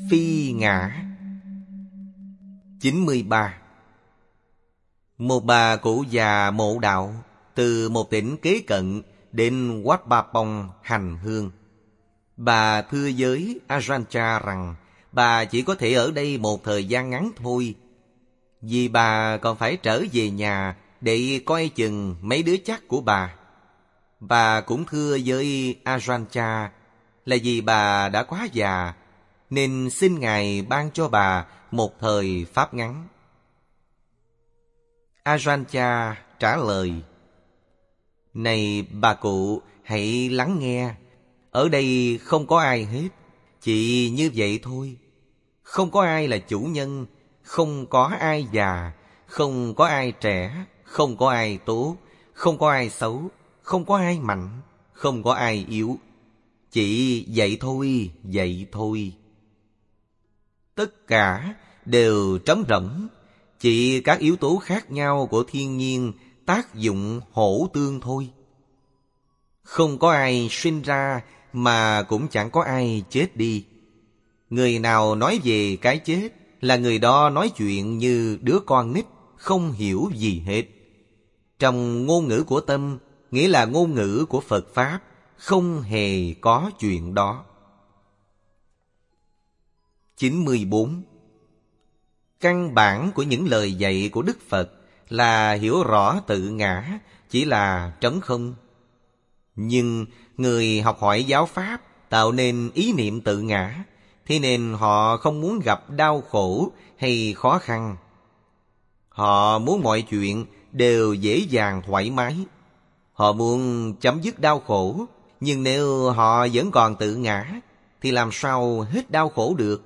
phi ngã. 93. Một bà cụ già mộ đạo từ một tỉnh kế cận đến Wat Ba Pong hành hương. Bà thưa với Ajahn Chah rằng bà chỉ có thể ở đây một thời gian ngắn thôi, vì bà còn phải trở về nhà để coi chừng mấy đứa chắc của bà. Bà cũng thưa với Ajahn Chah là vì bà đã quá già, nên xin Ngài ban cho bà một thời pháp ngắn. Ajahn Chah trả lời: Này bà cụ, hãy lắng nghe. Ở đây không có ai hết, chỉ như vậy thôi. Không có ai là chủ nhân, không có ai già, không có ai trẻ, không có ai tốt, không có ai xấu, không có ai mạnh, không có ai yếu. Chỉ vậy thôi, vậy thôi. Tất cả đều trống rỗng, chỉ các yếu tố khác nhau của thiên nhiên tác dụng hỗ tương thôi. Không có ai sinh ra mà cũng chẳng có ai chết đi. Người nào nói về cái chết là người đó nói chuyện như đứa con nít, không hiểu gì hết. Trong ngôn ngữ của tâm, nghĩa là ngôn ngữ của Phật Pháp, không hề có chuyện đó. 94. Căn bản của những lời dạy của Đức Phật là hiểu rõ tự ngã chỉ là trống không. Nhưng người học hỏi giáo Pháp tạo nên ý niệm tự ngã, thế nên họ không muốn gặp đau khổ hay khó khăn. Họ muốn mọi chuyện đều dễ dàng thoải mái. Họ muốn chấm dứt đau khổ, nhưng nếu họ vẫn còn tự ngã thì làm sao hết đau khổ được.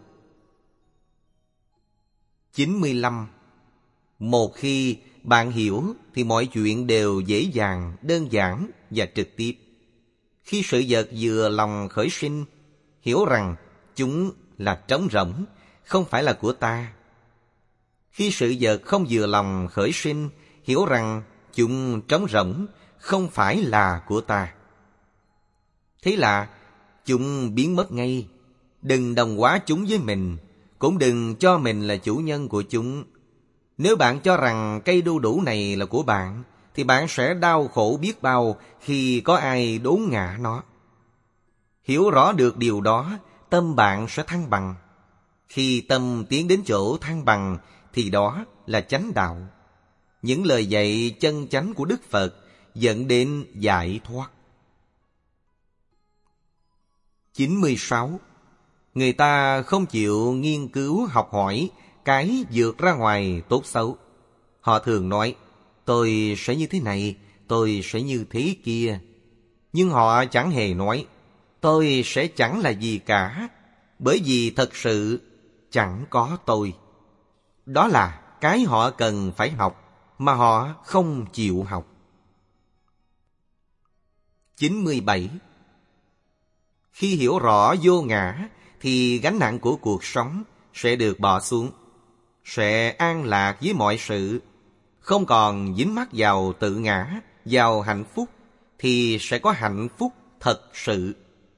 95. Một khi bạn hiểu thì mọi chuyện đều dễ dàng, đơn giản và trực tiếp. Khi sự vật vừa lòng khởi sinh, hiểu rằng chúng là trống rỗng, không phải là của ta. Khi sự vật không vừa lòng khởi sinh, hiểu rằng chúng trống rỗng, không phải là của ta. Thế là chúng biến mất ngay. Đừng đồng hóa chúng với mình, cũng đừng cho mình là chủ nhân của chúng. Nếu bạn cho rằng cây đu đủ này là của bạn, thì bạn sẽ đau khổ biết bao khi có ai đốn ngã nó. Hiểu rõ được điều đó, tâm bạn sẽ thăng bằng. Khi tâm tiến đến chỗ thăng bằng, thì đó là chánh đạo. Những lời dạy chân chánh của Đức Phật dẫn đến giải thoát. 96. Người ta không chịu nghiên cứu học hỏi cái vượt ra ngoài tốt xấu. Họ thường nói, tôi sẽ như thế này, tôi sẽ như thế kia. Nhưng họ chẳng hề nói, tôi sẽ chẳng là gì cả, bởi vì thật sự chẳng có tôi. Đó là cái họ cần phải học, mà họ không chịu học. 97. Khi hiểu rõ vô ngã, thì gánh nặng của cuộc sống sẽ được bỏ xuống, sẽ an lạc với mọi sự. Không còn dính mắc vào tự ngã, vào hạnh phúc, thì sẽ có hạnh phúc thật sự.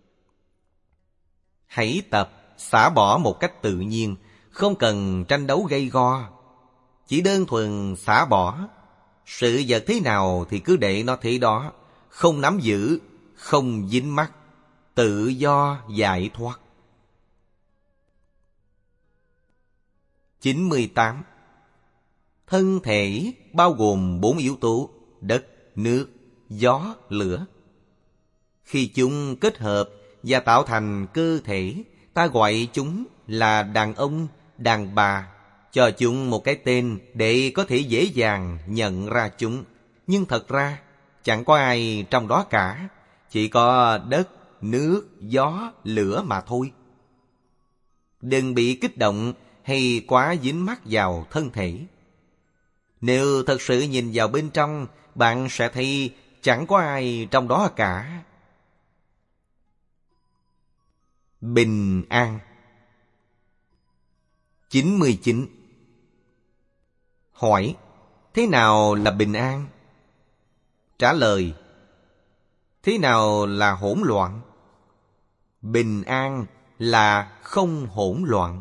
Hãy tập xả bỏ một cách tự nhiên, không cần tranh đấu gay go. Chỉ đơn thuần xả bỏ. Sự vật thế nào thì cứ để nó thế đó, không nắm giữ, không dính mắc, tự do giải thoát. 98. Thân thể bao gồm 4 yếu tố: đất, nước, gió, lửa. Khi chúng kết hợp và tạo thành cơ thể, ta gọi chúng là đàn ông, đàn bà, cho chúng một cái tên để có thể dễ dàng nhận ra chúng. Nhưng thật ra chẳng có ai trong đó cả, chỉ có đất, nước, gió, lửa mà thôi. Đừng bị kích động hay quá dính mắc vào thân thể. Nếu thật sự nhìn vào bên trong, bạn sẽ thấy chẳng có ai trong đó cả. Bình an. 99. Hỏi, thế nào là bình an? Trả lời, thế nào là hỗn loạn? Bình an là không hỗn loạn.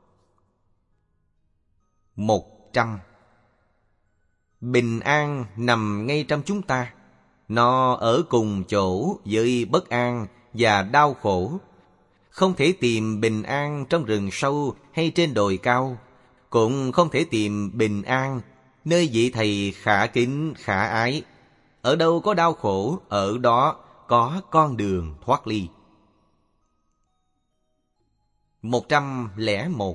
100. Bình an nằm ngay trong chúng ta. Nó ở cùng chỗ với bất an và đau khổ. Không thể tìm bình an trong rừng sâu hay trên đồi cao. Cũng không thể tìm bình an nơi vị thầy khả kính khả ái. Ở đâu có đau khổ, ở đó có con đường thoát ly. 101.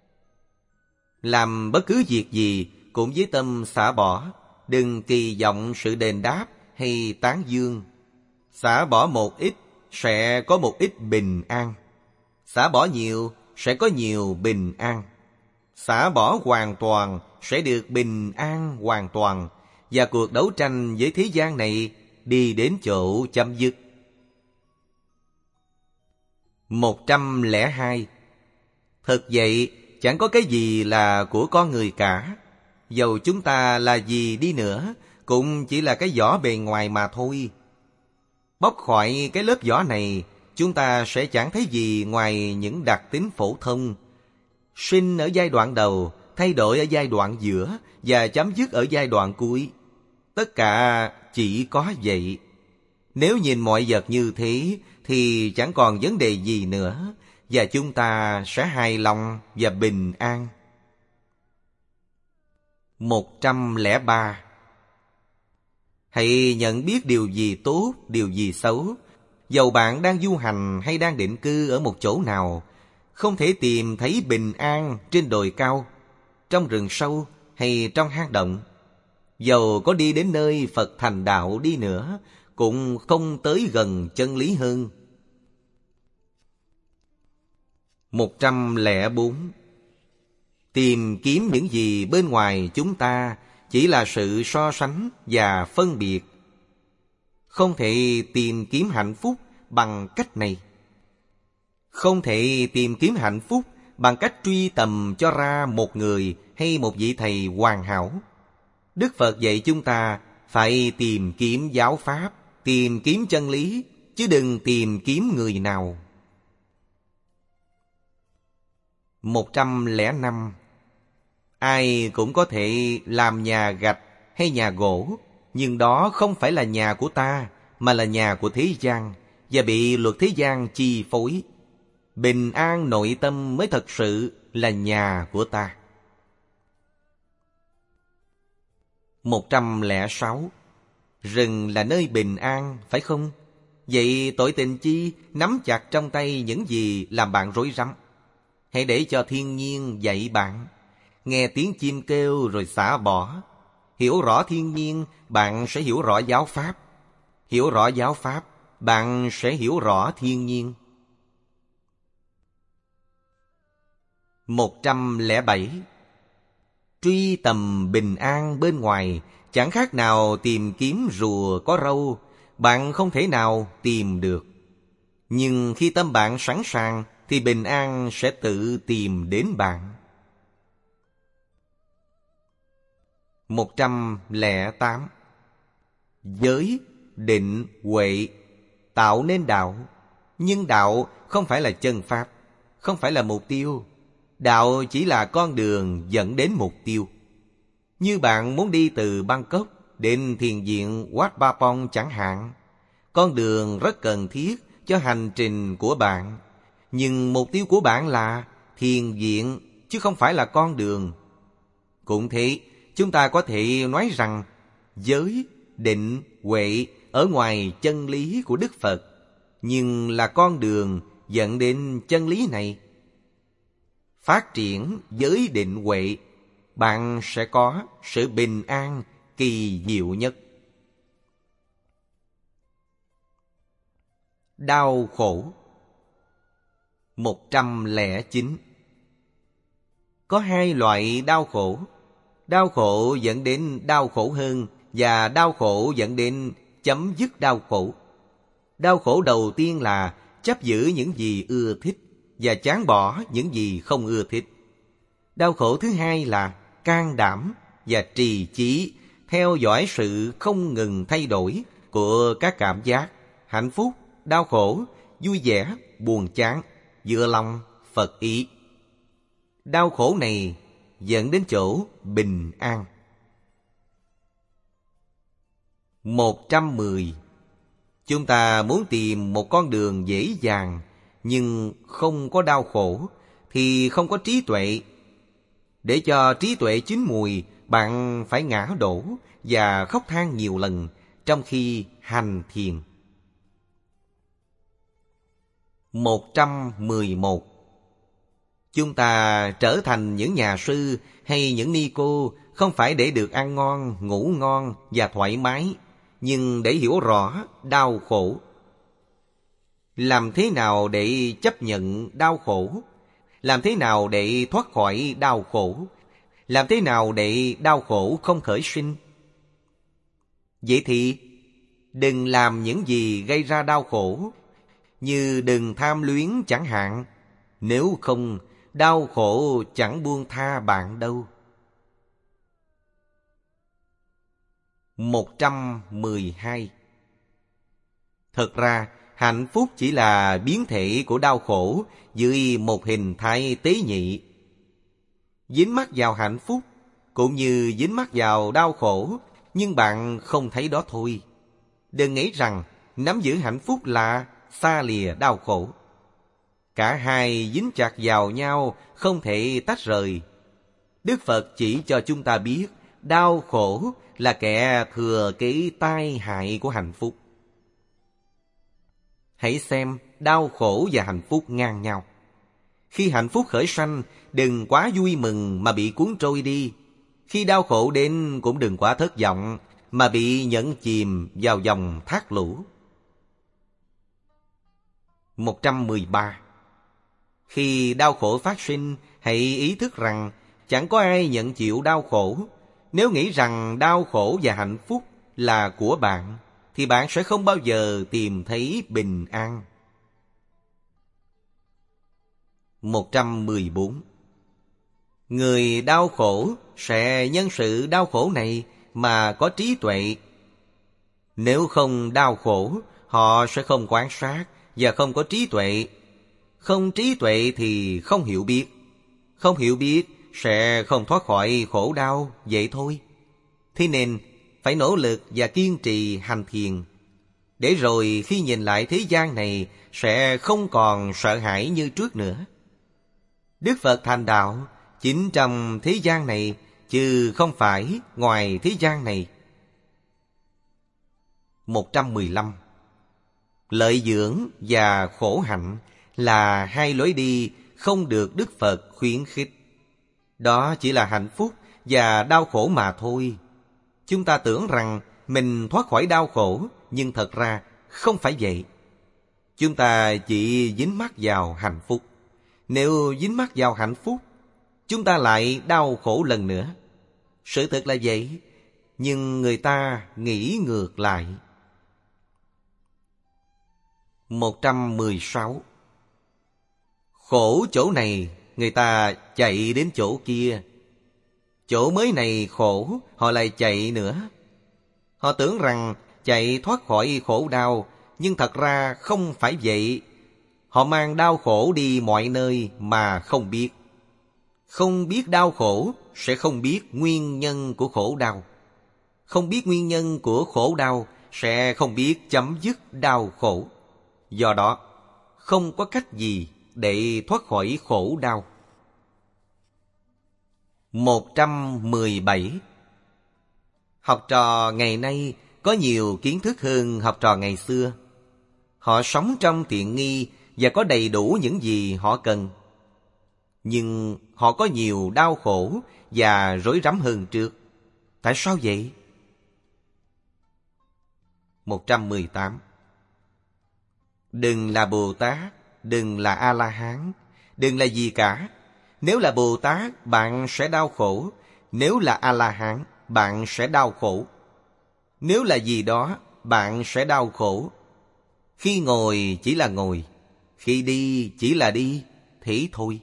Làm bất cứ việc gì cũng với tâm xả bỏ. Đừng kỳ vọng sự đền đáp hay tán dương. Xả bỏ một ít sẽ có một ít bình an. Xả bỏ nhiều sẽ có nhiều bình an. Xả bỏ hoàn toàn sẽ được bình an hoàn toàn. Và cuộc đấu tranh với thế gian này đi đến chỗ chấm dứt. 102. Thực vậy, chẳng có cái gì là của con người cả. Dầu chúng ta là gì đi nữa, cũng chỉ là cái vỏ bề ngoài mà thôi. Bóc khỏi cái lớp vỏ này, chúng ta sẽ chẳng thấy gì ngoài những đặc tính phổ thông. Sinh ở giai đoạn đầu, thay đổi ở giai đoạn giữa và chấm dứt ở giai đoạn cuối. Tất cả chỉ có vậy. Nếu nhìn mọi vật như thế thì chẳng còn vấn đề gì nữa, và chúng ta sẽ hài lòng và bình an. 103. Hãy nhận biết điều gì tốt, điều gì xấu. Dầu bạn đang du hành hay đang định cư ở một chỗ nào, không thể tìm thấy bình an trên đồi cao, trong rừng sâu hay trong hang động. Dầu có đi đến nơi Phật thành đạo đi nữa, cũng không tới gần chân lý hơn. 104. Tìm kiếm những gì bên ngoài chúng ta chỉ là sự so sánh và phân biệt. Không thể tìm kiếm hạnh phúc bằng cách này. Không thể tìm kiếm hạnh phúc bằng cách truy tầm cho ra một người hay một vị thầy hoàn hảo. Đức Phật dạy chúng ta phải tìm kiếm giáo pháp, tìm kiếm chân lý, chứ đừng tìm kiếm người nào. 105. Ai cũng có thể làm nhà gạch hay nhà gỗ, nhưng đó không phải là nhà của ta, mà là nhà của thế gian, và bị luật thế gian chi phối. Bình an nội tâm mới thật sự là nhà của ta. 106. Rừng là nơi bình an, phải không? Vậy tội tình chi nắm chặt trong tay những gì làm bạn rối rắm? Hãy để cho thiên nhiên dạy bạn. Nghe tiếng chim kêu rồi xả bỏ. Hiểu rõ thiên nhiên, bạn sẽ hiểu rõ giáo pháp. Hiểu rõ giáo pháp, bạn sẽ hiểu rõ thiên nhiên. 107. Truy tầm bình an bên ngoài chẳng khác nào tìm kiếm rùa có râu. Bạn không thể nào tìm được. Nhưng khi tâm bạn sẵn sàng thì bình an sẽ tự tìm đến bạn. 108. Giới, định, huệ tạo nên đạo. Nhưng đạo không phải là chân pháp, không phải là mục tiêu. Đạo chỉ là con đường dẫn đến mục tiêu. Như bạn muốn đi từ Bangkok đến thiền viện Wat Ba Pong chẳng hạn. Con đường rất cần thiết cho hành trình của bạn. Nhưng mục tiêu của bạn là thiền viện, chứ không phải là con đường. Cũng thế, chúng ta có thể nói rằng giới, định, huệ ở ngoài chân lý của Đức Phật, nhưng là con đường dẫn đến chân lý này. Phát triển giới định huệ, bạn sẽ có sự bình an kỳ diệu nhất. Đau khổ. 109. Có hai loại đau khổ. Đau khổ dẫn đến đau khổ hơn, và đau khổ dẫn đến chấm dứt đau khổ. Đau khổ đầu tiên là chấp giữ những gì ưa thích và chán bỏ những gì không ưa thích. Đau khổ thứ hai là can đảm và trì chí theo dõi sự không ngừng thay đổi của các cảm giác hạnh phúc, đau khổ, vui vẻ, buồn chán vừa lòng Phật ý. Đau khổ này dẫn đến chỗ bình an. 110. Chúng ta muốn tìm một con đường dễ dàng nhưng không có đau khổ thì không có trí tuệ. Để cho trí tuệ chín mùi, bạn phải ngã đổ và khóc than nhiều lần trong khi hành thiền. 111. Chúng ta trở thành những nhà sư hay những ni cô không phải để được ăn ngon, ngủ ngon và thoải mái, nhưng để hiểu rõ đau khổ. Làm thế nào để chấp nhận đau khổ? Làm thế nào để thoát khỏi đau khổ? Làm thế nào để đau khổ không khởi sinh? Vậy thì đừng làm những gì gây ra đau khổ, như đừng tham luyến chẳng hạn. Nếu không, đau khổ chẳng buông tha bạn đâu. 112. Thật ra, hạnh phúc chỉ là biến thể của đau khổ dưới một hình thái tế nhị. Dính mắc vào hạnh phúc cũng như dính mắc vào đau khổ, nhưng bạn không thấy đó thôi. Đừng nghĩ rằng nắm giữ hạnh phúc là xa lìa đau khổ. Cả hai dính chặt vào nhau, không thể tách rời. Đức Phật chỉ cho chúng ta biết đau khổ là kẻ thừa kế tai hại của hạnh phúc. Hãy xem đau khổ và hạnh phúc ngang nhau. Khi hạnh phúc khởi sanh, đừng quá vui mừng mà bị cuốn trôi đi. Khi đau khổ đến cũng đừng quá thất vọng mà bị nhấn chìm vào dòng thác lũ. 113. Khi đau khổ phát sinh, hãy ý thức rằng chẳng có ai nhận chịu đau khổ. Nếu nghĩ rằng đau khổ và hạnh phúc là của bạn, thì bạn sẽ không bao giờ tìm thấy bình an. 114. Người đau khổ sẽ nhân sự đau khổ này mà có trí tuệ. Nếu không đau khổ, họ sẽ không quan sát và không có trí tuệ. Không trí tuệ thì không hiểu biết. Không hiểu biết sẽ không thoát khỏi khổ đau, vậy thôi. Thế nên phải nỗ lực và kiên trì hành thiền, để rồi khi nhìn lại thế gian này sẽ không còn sợ hãi như trước nữa. Đức Phật thành đạo chính trong thế gian này, chứ không phải ngoài thế gian này. 115. Lợi dưỡng và khổ hạnh là hai lối đi không được Đức Phật khuyến khích. Đó chỉ là hạnh phúc và đau khổ mà thôi. Chúng ta tưởng rằng mình thoát khỏi đau khổ, nhưng thật ra không phải vậy. Chúng ta chỉ dính mắc vào hạnh phúc. Nếu dính mắc vào hạnh phúc, chúng ta lại đau khổ lần nữa. Sự thật là vậy, nhưng người ta nghĩ ngược lại. 116. Khổ chỗ này, người ta chạy đến chỗ kia. Chỗ mới này khổ, họ lại chạy nữa. Họ tưởng rằng chạy thoát khỏi khổ đau, nhưng thật ra không phải vậy. Họ mang đau khổ đi mọi nơi mà không biết. Không biết đau khổ sẽ không biết nguyên nhân của khổ đau. Không biết nguyên nhân của khổ đau sẽ không biết chấm dứt đau khổ. Do đó, không có cách gì để thoát khỏi khổ đau. 117. Học trò ngày nay có nhiều kiến thức hơn học trò ngày xưa. Họ sống trong tiện nghi và có đầy đủ những gì họ cần. Nhưng họ có nhiều đau khổ và rối rắm hơn trước. Tại sao vậy? 118. Đừng là Bồ Tát, đừng là A-la-hán, đừng là gì cả. Nếu là Bồ Tát, bạn sẽ đau khổ. Nếu là A-la-hán, bạn sẽ đau khổ. Nếu là gì đó, bạn sẽ đau khổ. Khi ngồi chỉ là ngồi, khi đi chỉ là đi, thế thôi.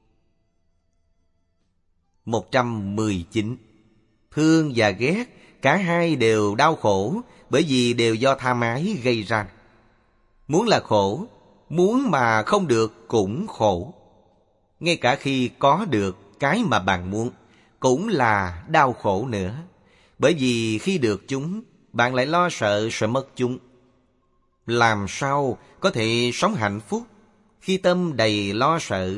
119. Thương và ghét, cả hai đều đau khổ, bởi vì đều do tham ái gây ra. Muốn là khổ, Muốn mà không được cũng khổ. Ngay cả khi có được cái mà bạn muốn, cũng là đau khổ nữa. Bởi vì khi được chúng, bạn lại lo sợ sẽ mất chúng. Làm sao có thể sống hạnh phúc khi tâm đầy lo sợ?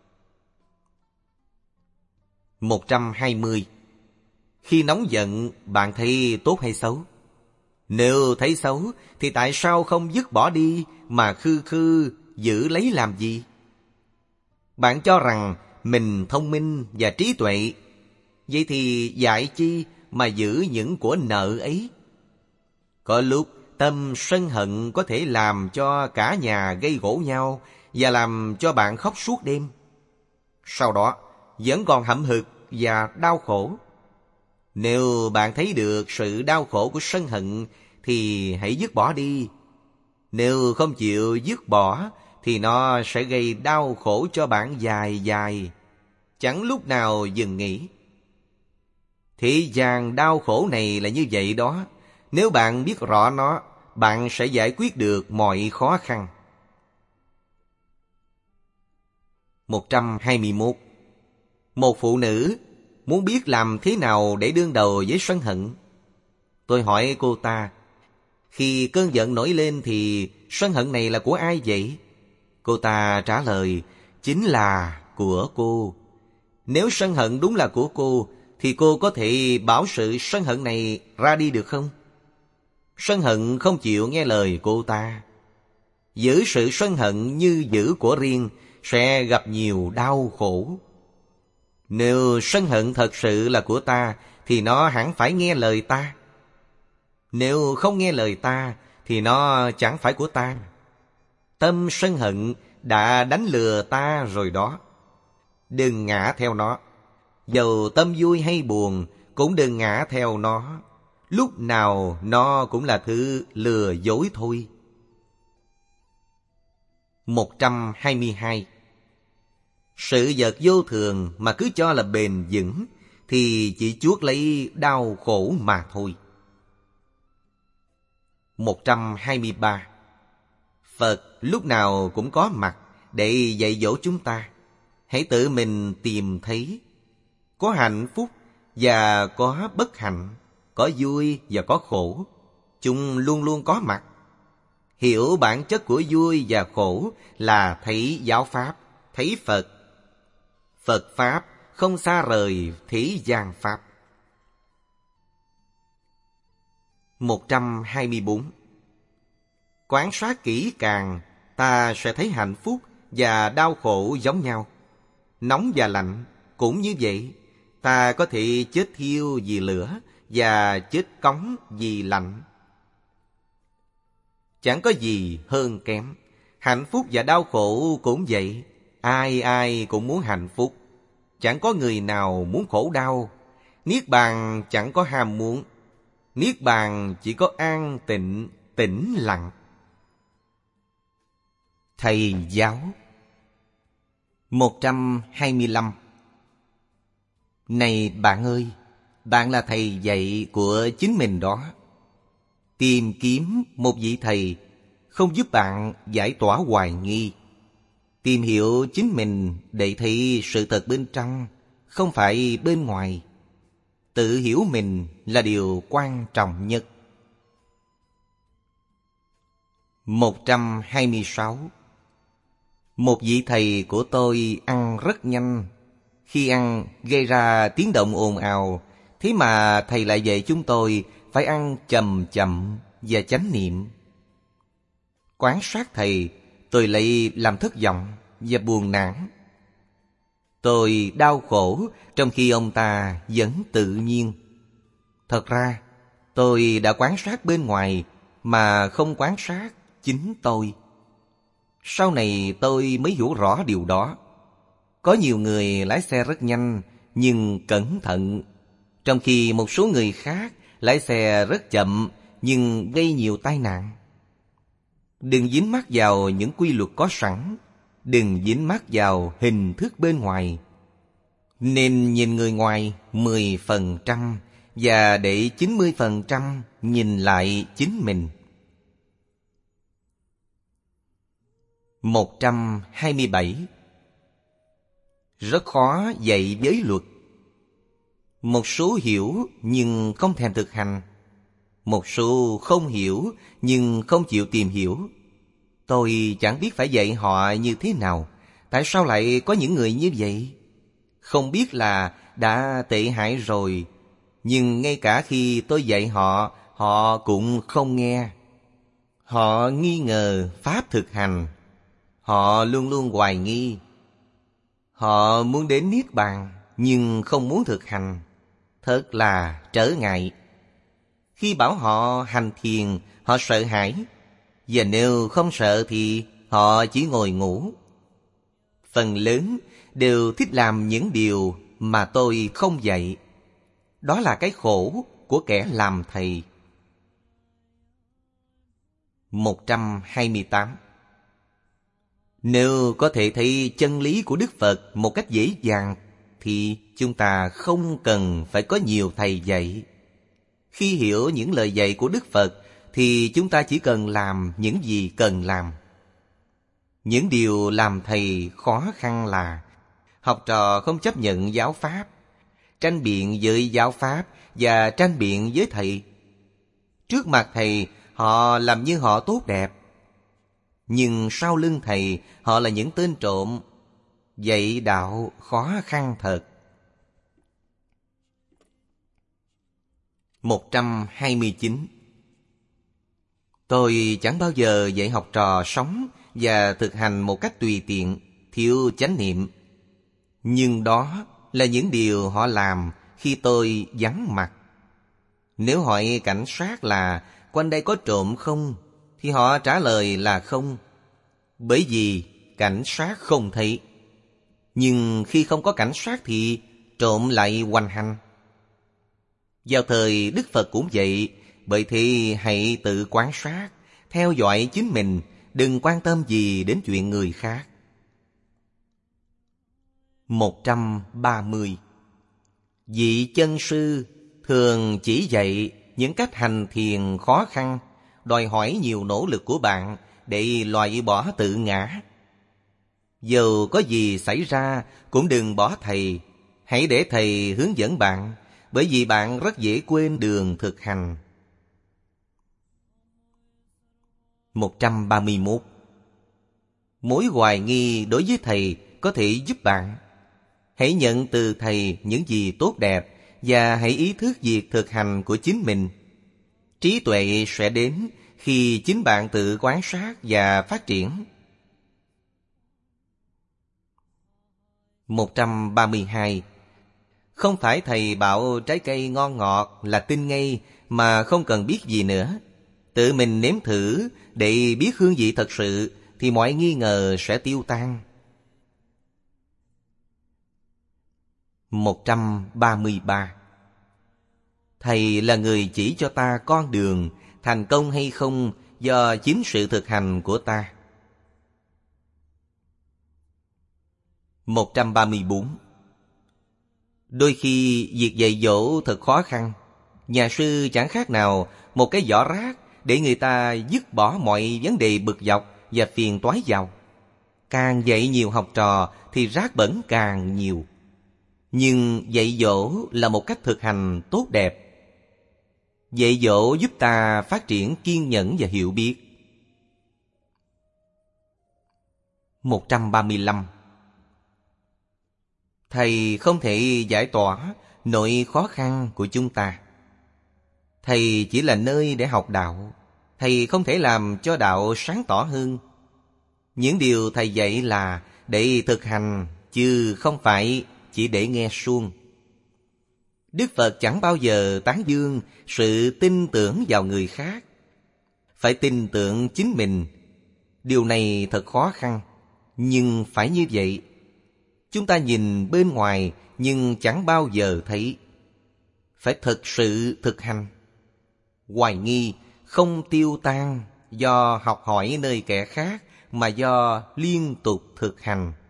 120. Khi nóng giận, bạn thấy tốt hay xấu? Nếu thấy xấu, thì tại sao không dứt bỏ đi mà khư khư giữ lấy làm gì? Bạn cho rằng mình thông minh và trí tuệ, vậy thì dạy chi mà giữ những của nợ ấy? Có lúc tâm sân hận có thể làm cho cả nhà gây gổ nhau và làm cho bạn khóc suốt đêm. Sau đó vẫn còn hậm hực và đau khổ. Nếu bạn thấy được sự đau khổ của sân hận thì hãy dứt bỏ đi. Nếu không chịu dứt bỏ thì nó sẽ gây đau khổ cho bạn dài dài, chẳng lúc nào dừng nghỉ. Thế gian đau khổ này là như vậy đó. Nếu bạn biết rõ nó, bạn sẽ giải quyết được mọi khó khăn. 121. Một phụ nữ muốn biết làm thế nào để đương đầu với sân hận. Tôi hỏi cô ta, khi cơn giận nổi lên thì sân hận này là của ai vậy? Cô ta trả lời, chính là của cô. Nếu sân hận đúng là của cô, thì cô có thể bảo sự sân hận này ra đi được không? Sân hận không chịu nghe lời cô ta. Giữ sự sân hận như giữ của riêng sẽ gặp nhiều đau khổ. Nếu sân hận thật sự là của ta thì nó hẳn phải nghe lời ta. Nếu không nghe lời ta thì nó chẳng phải của ta. Tâm sân hận đã đánh lừa ta rồi đó. Đừng ngã theo nó. Dầu tâm vui hay buồn cũng đừng ngã theo nó. Lúc nào nó cũng là thứ lừa dối thôi. 122. Sự vật vô thường mà cứ cho là bền vững thì chỉ chuốc lấy đau khổ mà thôi. 123. Phật lúc nào cũng có mặt để dạy dỗ chúng ta. Hãy tự mình tìm thấy. Có hạnh phúc và có bất hạnh, có vui và có khổ. Chúng luôn luôn có mặt. Hiểu bản chất của vui và khổ là thấy giáo Pháp, thấy Phật. Phật Pháp không xa rời thế gian Pháp. 124. Quan sát kỹ càng, ta sẽ thấy hạnh phúc và đau khổ giống nhau. Nóng và lạnh cũng như vậy. Ta có thể chết thiêu vì lửa và chết cóng vì lạnh. Chẳng có gì hơn kém. Hạnh phúc và đau khổ cũng vậy. Ai ai cũng muốn hạnh phúc. Chẳng có người nào muốn khổ đau. Niết bàn chẳng có ham muốn. Niết bàn chỉ có an tịnh, tĩnh lặng. Thầy giáo. 125. Này bạn ơi, bạn là thầy dạy của chính mình đó. Tìm kiếm một vị thầy không giúp bạn giải tỏa hoài nghi. Tìm hiểu chính mình để thấy sự thật bên trong, không phải bên ngoài. Tự hiểu mình là điều quan trọng nhất. 126. Một vị thầy của tôi ăn rất nhanh. Khi ăn gây ra tiếng động ồn ào. Thế mà thầy lại dạy chúng tôi phải ăn chậm chậm và chánh niệm. Quan sát thầy, tôi lại làm thất vọng và buồn nản. Tôi đau khổ trong khi ông ta vẫn tự nhiên. Thật ra, tôi đã quan sát bên ngoài mà không quan sát chính tôi. Sau này tôi mới hiểu rõ điều đó. Có nhiều người lái xe rất nhanh nhưng cẩn thận, trong khi một số người khác lái xe rất chậm nhưng gây nhiều tai nạn. Đừng dính mắc vào những quy luật có sẵn. Đừng dính mắc vào hình thức bên ngoài. Nên nhìn người ngoài 10% và để 90% nhìn lại chính mình. 127. Rất khó dạy giới luật. Một số hiểu nhưng không thèm thực hành. Một số không hiểu nhưng không chịu tìm hiểu. Tôi chẳng biết phải dạy họ như thế nào. Tại sao lại có những người như vậy? Không biết là đã tệ hại rồi, nhưng ngay cả khi tôi dạy họ, họ cũng không nghe. Họ nghi ngờ pháp thực hành. Họ luôn luôn hoài nghi. Họ muốn đến Niết Bàn nhưng không muốn thực hành. Thật là trở ngại. Khi bảo họ hành thiền, họ sợ hãi. Và nếu không sợ thì họ chỉ ngồi ngủ. Phần lớn đều thích làm những điều mà tôi không dạy. Đó là cái khổ của kẻ làm thầy. 128. Nếu có thể thấy chân lý của Đức Phật một cách dễ dàng, thì chúng ta không cần phải có nhiều thầy dạy. Khi hiểu những lời dạy của Đức Phật, thì chúng ta chỉ cần làm những gì cần làm. Những điều làm thầy khó khăn là học trò không chấp nhận giáo pháp, tranh biện với giáo pháp và tranh biện với thầy. Trước mặt thầy, họ làm như họ tốt đẹp, nhưng sau lưng thầy, họ là những tên trộm. Dạy đạo khó khăn thật. 129. Tôi chẳng bao giờ dạy học trò sống và thực hành một cách tùy tiện, thiếu chánh niệm. Nhưng đó là những điều họ làm khi tôi vắng mặt. Nếu hỏi cảnh sát là quanh đây có trộm không, thì họ trả lời là không, bởi vì cảnh sát không thấy. Nhưng khi không có cảnh sát thì trộm lại hoành hành. Vào thời Đức Phật cũng vậy. Bởi thì hãy tự quan sát, theo dõi chính mình, đừng quan tâm gì đến chuyện người khác. 130. Vị chân sư thường chỉ dạy những cách hành thiền khó khăn, đòi hỏi nhiều nỗ lực của bạn để loại bỏ tự ngã. Dù có gì xảy ra cũng đừng bỏ thầy. Hãy để thầy hướng dẫn bạn, bởi vì bạn rất dễ quên đường thực hành. 131. Mối hoài nghi đối với thầy có thể giúp bạn. Hãy nhận từ thầy những gì tốt đẹp và hãy ý thức việc thực hành của chính mình. Trí tuệ sẽ đến khi chính bạn tự quan sát và phát triển. 132. Không phải thầy bảo trái cây ngon ngọt là tin ngay mà không cần biết gì nữa. Tự mình nếm thử để biết hương vị thật sự thì mọi nghi ngờ sẽ tiêu tan. 133. Thầy là người chỉ cho ta con đường, thành công hay không do chính sự thực hành của ta. 134. Đôi khi việc dạy dỗ thật khó khăn. Nhà sư chẳng khác nào một cái giỏ rác để người ta dứt bỏ mọi vấn đề bực dọc và phiền toái vào. Càng dạy nhiều học trò thì rác bẩn càng nhiều. Nhưng dạy dỗ là một cách thực hành tốt đẹp. Dạy dỗ giúp ta phát triển kiên nhẫn và hiểu biết. 135. Thầy không thể giải tỏa nỗi khó khăn của chúng ta. Thầy chỉ là nơi để học đạo. Thầy không thể làm cho đạo sáng tỏ hơn. Những điều thầy dạy là để thực hành, chứ không phải chỉ để nghe suông. Đức Phật chẳng bao giờ tán dương sự tin tưởng vào người khác. Phải tin tưởng chính mình. Điều này thật khó khăn, nhưng phải như vậy. Chúng ta nhìn bên ngoài nhưng chẳng bao giờ thấy. Phải thực sự thực hành. Hoài nghi không tiêu tan do học hỏi nơi kẻ khác, mà do liên tục thực hành.